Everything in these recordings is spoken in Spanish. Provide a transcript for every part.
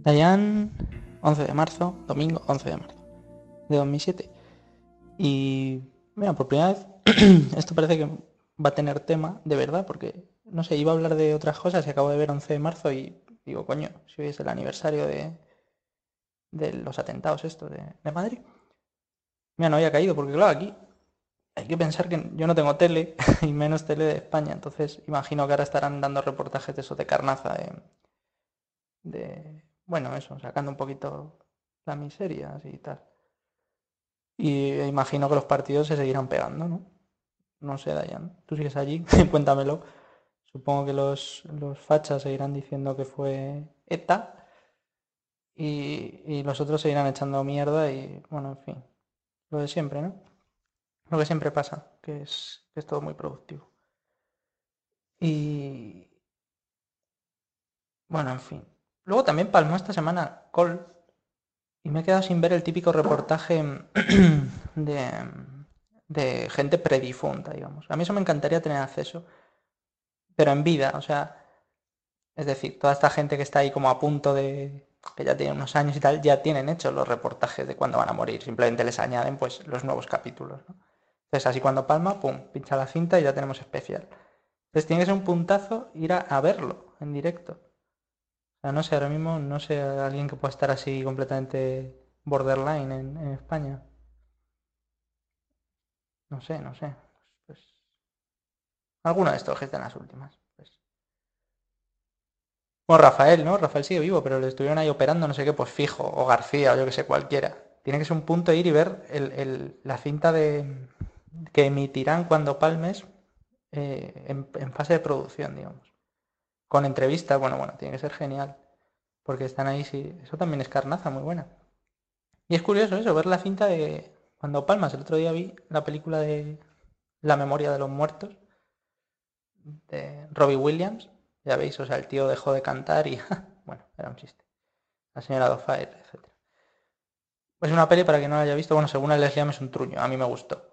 Dayan, 11 de marzo, domingo 11 de marzo de 2007. Y mira, por primera vez esto parece que va a tener tema de verdad, porque no sé, iba a hablar de otras cosas y acabo de ver 11 de marzo y digo, coño, si hoy es el aniversario de los atentados estos de Madrid. Mira, no había caído, porque claro, aquí hay que pensar que yo no tengo tele y menos tele de España, entonces imagino que ahora estarán dando reportajes de esos de Carnaza, bueno, eso, sacando un poquito las miserias y tal. Y imagino que los partidos se seguirán pegando, ¿no? No sé, Dayan. Tú sigues allí, cuéntamelo. Supongo que los fachas seguirán diciendo que fue ETA y los otros seguirán echando mierda y, bueno, en fin, lo de siempre, ¿no? Lo que siempre pasa, que es todo muy productivo. Y, bueno, en fin. Luego también palmó esta semana Col y me he quedado sin ver el típico reportaje de, de gente predifunta, digamos. A mí eso me encantaría tener acceso, pero en vida, o sea, es decir, toda esta gente que está ahí como a punto de, que ya tiene unos años y tal, ya tienen hechos los reportajes de cuándo van a morir, simplemente les añaden pues los nuevos capítulos, ¿no? Entonces así cuando palma, pum, pincha la cinta y ya tenemos especial. Entonces tiene que ser un puntazo ir a verlo en directo. O sea, no sé, ahora mismo no sé alguien que pueda estar así completamente borderline en España. No sé, no sé. Pues, alguno de estos que están en las últimas. Pues. Bueno, Rafael, ¿no? Rafael sigue vivo, pero le estuvieron ahí operando, no sé qué, pues fijo, o García, o yo que sé, cualquiera. Tiene que ser un punto ir y ver la cinta que emitirán cuando palmes en fase de producción, digamos. Con entrevistas, bueno, tiene que ser genial. Porque están ahí, sí. Eso también es carnaza, muy buena. Y es curioso eso, ver la cinta de cuando palmas. El otro día vi la película de La memoria de los muertos de Robbie Williams. Ya veis, o sea, el tío dejó de cantar y, bueno, era un chiste. La señora Dofire, etc. Es una peli para quien no la haya visto, bueno, según el Leslie es un truño, a mí me gustó.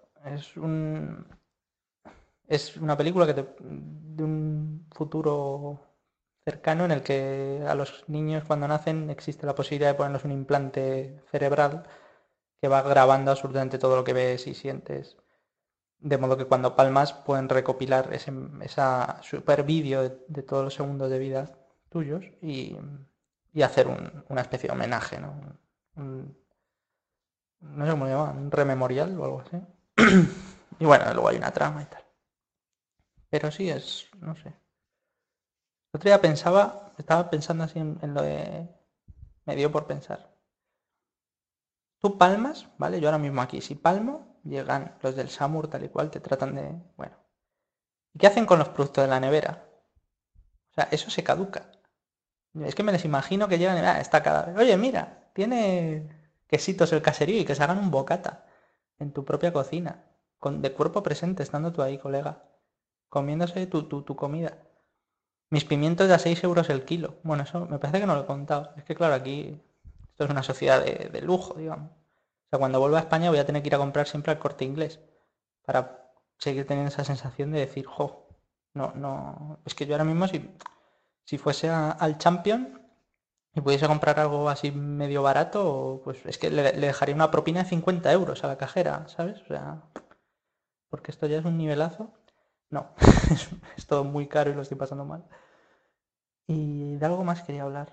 Es una película de un futuro cercano en el que a los niños cuando nacen existe la posibilidad de ponerles un implante cerebral que va grabando absolutamente todo lo que ves y sientes. De modo que cuando palmas pueden recopilar esa super vídeo de todos los segundos de vida tuyos y hacer una especie de homenaje, ¿no? Un- no sé cómo lo llaman, un rememorial o algo así. Y bueno, luego hay una trama y tal. Pero sí es, no sé. El otro día estaba pensando así en lo de... Me dio por pensar. Tú palmas, ¿vale? Yo ahora mismo aquí, si palmo, llegan los del SAMUR tal y cual, te tratan de... Bueno. ¿Y qué hacen con los productos de la nevera? O sea, eso se caduca. Es que me les imagino que llegan y está cada vez. Oye, mira, tiene quesitos el caserío y que se hagan un bocata en tu propia cocina, de cuerpo presente, estando tú ahí, colega, comiéndose tu comida. Mis pimientos de a 6 euros el kilo. Bueno, eso me parece que no lo he contado. Es que claro, aquí esto es una sociedad de lujo, digamos. O sea, cuando vuelva a España voy a tener que ir a comprar siempre al Corte Inglés para seguir teniendo esa sensación de decir, jo, no, no, es que yo ahora mismo si fuese al Champion y pudiese comprar algo así medio barato, pues es que le dejaría una propina de 50 euros a la cajera, ¿sabes? O sea, porque esto ya es un nivelazo. No, es todo muy caro y lo estoy pasando mal. Y de algo más quería hablar.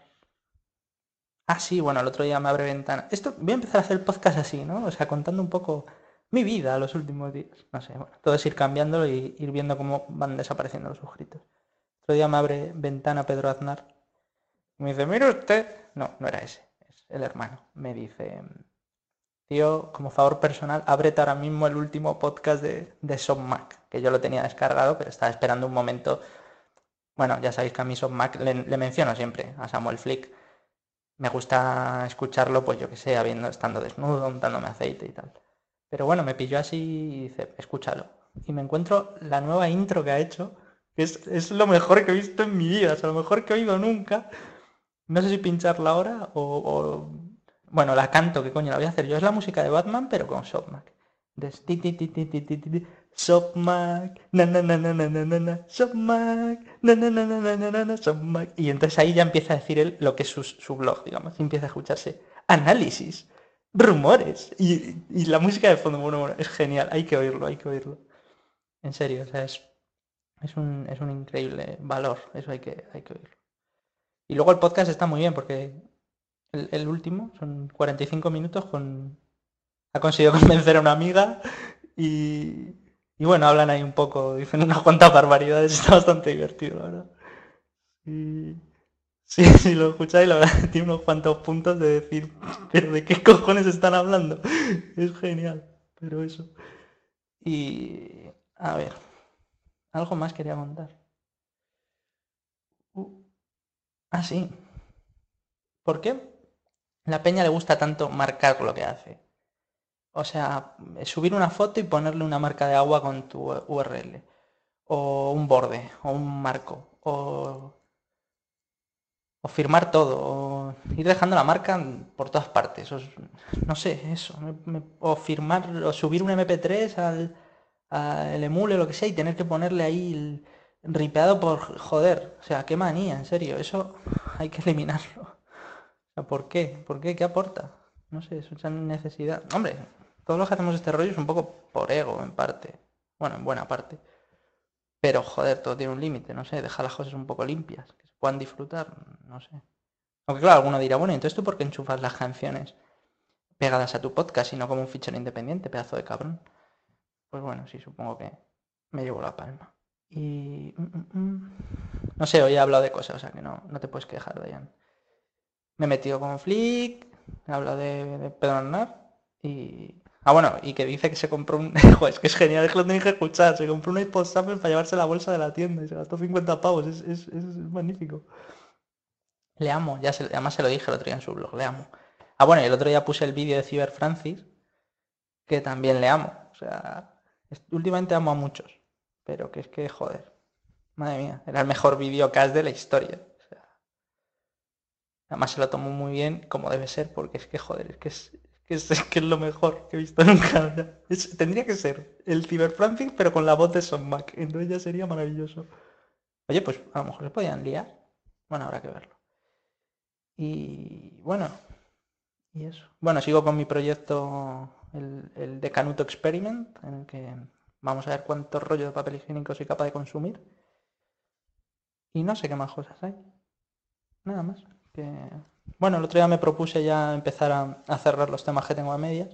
Ah, sí, bueno, el otro día me abre ventana. Esto, voy a empezar a hacer el podcast así, ¿no? O sea, contando un poco mi vida los últimos días. No sé, bueno, todo es ir cambiándolo y ir viendo cómo van desapareciendo los suscritos. El otro día me abre ventana Pedro Aznar y me dice, mire usted. No, no era ese, es el hermano. Me dice, tío, como favor personal, ábrete ahora mismo el último podcast de SOPMAC, que yo lo tenía descargado, pero estaba esperando un momento. Bueno, ya sabéis que a mí SOPMAC le menciono siempre a Samuel Flick. Me gusta escucharlo, pues yo que sé, estando desnudo, untándome aceite y tal. Pero bueno, me pilló así y dice, escúchalo. Y me encuentro la nueva intro que ha hecho, que es lo mejor que he visto en mi vida, o sea, lo mejor que he oído nunca. No sé si pincharla ahora bueno, la canto, ¿qué coño la voy a hacer yo? Es la música de Batman, pero con Shopmac. Shop Mac, na na na na na na na na, Shop Mac, na na na na na na na na, Shop Mac. Y entonces ahí ya empieza a decir él lo que es su blog, digamos. Y empieza a escucharse análisis, rumores. Y la música de fondo, bueno, es genial. Hay que oírlo, hay que oírlo. En serio, o sea, es un increíble valor. Eso hay que oírlo. Y luego el podcast está muy bien porque el último son 45 minutos con... Ha conseguido convencer a una amiga y, y bueno, hablan ahí un poco, dicen unas cuantas barbaridades, está bastante divertido, la verdad. Y sí, si lo escucháis, la verdad, tiene unos cuantos puntos de decir, pero ¿de qué cojones están hablando? Es genial, pero eso. Y a ver, algo más quería contar. Uh, sí. ¿Por qué la peña le gusta tanto marcar lo que hace? O sea, subir una foto y ponerle una marca de agua con tu URL. O un borde, o un marco. O firmar todo. O ir dejando la marca por todas partes. No sé, eso. O firmar, o subir un MP3 al emule, lo que sea, y tener que ponerle ahí el ripeado por joder. O sea, qué manía, en serio. Eso hay que eliminarlo. O sea, ¿por qué? ¿Por qué? ¿Qué aporta? No sé, es esa necesidad. Hombre, todos los que hacemos este rollo es un poco por ego, en parte. Bueno, en buena parte. Pero, joder, todo tiene un límite, no sé, deja las cosas un poco limpias, que se puedan disfrutar, no sé. Aunque claro, alguno dirá, bueno, entonces tú por qué enchufas las canciones pegadas a tu podcast y no como un fichero independiente, pedazo de cabrón. Pues bueno, sí, supongo que me llevo la palma. Y... No sé, hoy he hablado de cosas, o sea que no te puedes quejar, Dayan. Me he metido con Flick, he hablado de Pedro Aznar y... Ah, bueno, y que dice que se compró un... Joder, es que es genial, es que lo tenéis que escuchar. Se compró un iPod Shuffle para llevarse la bolsa de la tienda y se gastó 50 pavos. Es magnífico. Le amo, además se lo dije el otro día en su blog, le amo. Ah, bueno, y el otro día puse el vídeo de Cyber Francis, que también le amo. O sea, últimamente amo a muchos, pero que es que, joder, madre mía, era el mejor videocast de la historia. O sea, además se lo tomó muy bien, como debe ser, porque es que, joder, es que es lo mejor que he visto nunca. Tendría que ser el Cyber Francis, pero con la voz de Son Mac. Entonces ya sería maravilloso. Oye, pues a lo mejor se podían liar. Bueno, habrá que verlo. Y bueno, y eso. Bueno, sigo con mi proyecto, el de Canuto Experiment, en el que vamos a ver cuántos rollos de papel higiénico soy capaz de consumir. Y no sé qué más cosas hay. Nada más. Que... Bueno, el otro día me propuse ya empezar a cerrar los temas que tengo a medias.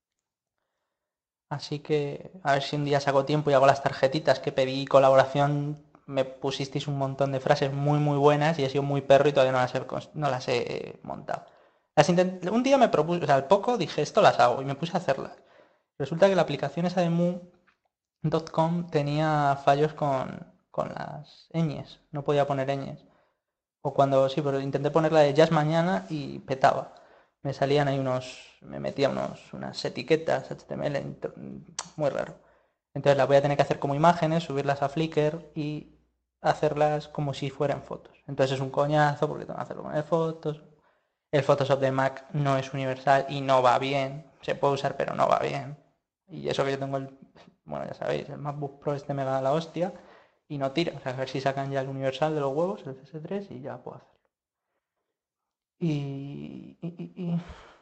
Así que a ver si un día saco tiempo y hago las tarjetitas que pedí colaboración. Me pusisteis un montón de frases muy muy buenas y he sido muy perro y todavía no las he montado. Un día me propuse, o sea, al poco dije esto las hago y me puse a hacerlas. Resulta que la aplicación esa de Moo.com tenía fallos con las ñes, no podía poner ñes. O cuando, sí, pero intenté ponerla de jazz mañana y petaba. Me metía unas etiquetas HTML muy raro. Entonces las voy a tener que hacer como imágenes, subirlas a Flickr y hacerlas como si fueran fotos. Entonces es un coñazo porque tengo que hacerlo con el fotos. El Photoshop de Mac no es universal y no va bien. Se puede usar pero no va bien. Y eso que yo tengo bueno, ya sabéis, el MacBook Pro este me da la hostia y no tira. O sea, a ver si sacan ya el universal de los huevos, el CS3 y ya puedo hacerlo. Y, y, y, y-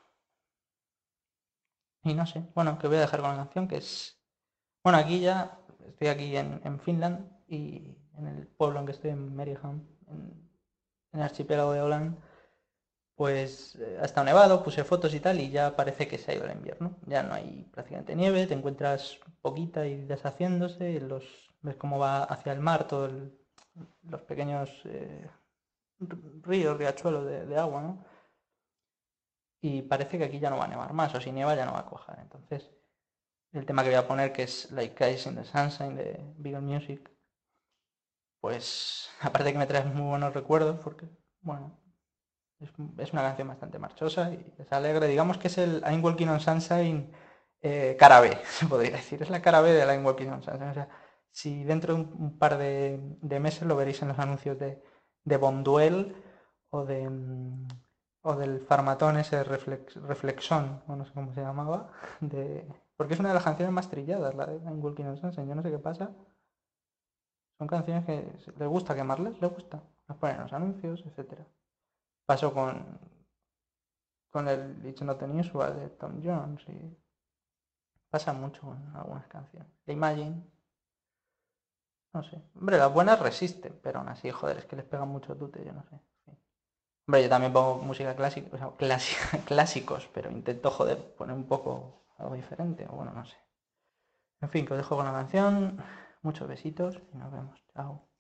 y no sé, bueno, que voy a dejar con la canción que es... Bueno, aquí ya, estoy aquí en Finland y en el pueblo en que estoy, en Mariehamn, en el archipiélago de Åland, pues ha estado nevado, puse fotos y tal y ya parece que se ha ido el invierno. Ya no hay prácticamente nieve, te encuentras poquita y deshaciéndose, ves cómo va hacia el mar todos los pequeños ríos, riachuelos de agua, ¿no? Y parece que aquí ya no va a nevar más, o si nieva ya no va a cuajar. Entonces, el tema que voy a poner, que es Like Ice in the Sunshine de Beagle Music, pues aparte de que me trae muy buenos recuerdos, porque, bueno, es una canción bastante marchosa y es alegre. Digamos que es el I'm Walking on Sunshine cara B, se podría decir. Es la cara B del I'm Walking on Sunshine. O sea, si dentro de un par de meses lo veréis en los anuncios de Bonduel o de... O del Farmatón ese Reflexón, o no sé cómo se llamaba, porque es una de las canciones más trilladas, la de I'm Walking on Sunshine, yo no sé qué pasa. Son canciones que les gusta quemarlas, les gusta. Las ponen en los anuncios, etcétera. Pasó con el It's Not Unusual de Tom Jones y pasa mucho con algunas canciones. De Imagine, no sé. Hombre, las buenas resisten, pero aún así, joder, es que les pegan mucho tute, yo no sé. En fin. Hombre, yo también pongo música clásica, o sea, clásicos, pero intento, joder, poner un poco algo diferente, o bueno, no sé. En fin, que os dejo con la canción. Muchos besitos y nos vemos. Chao.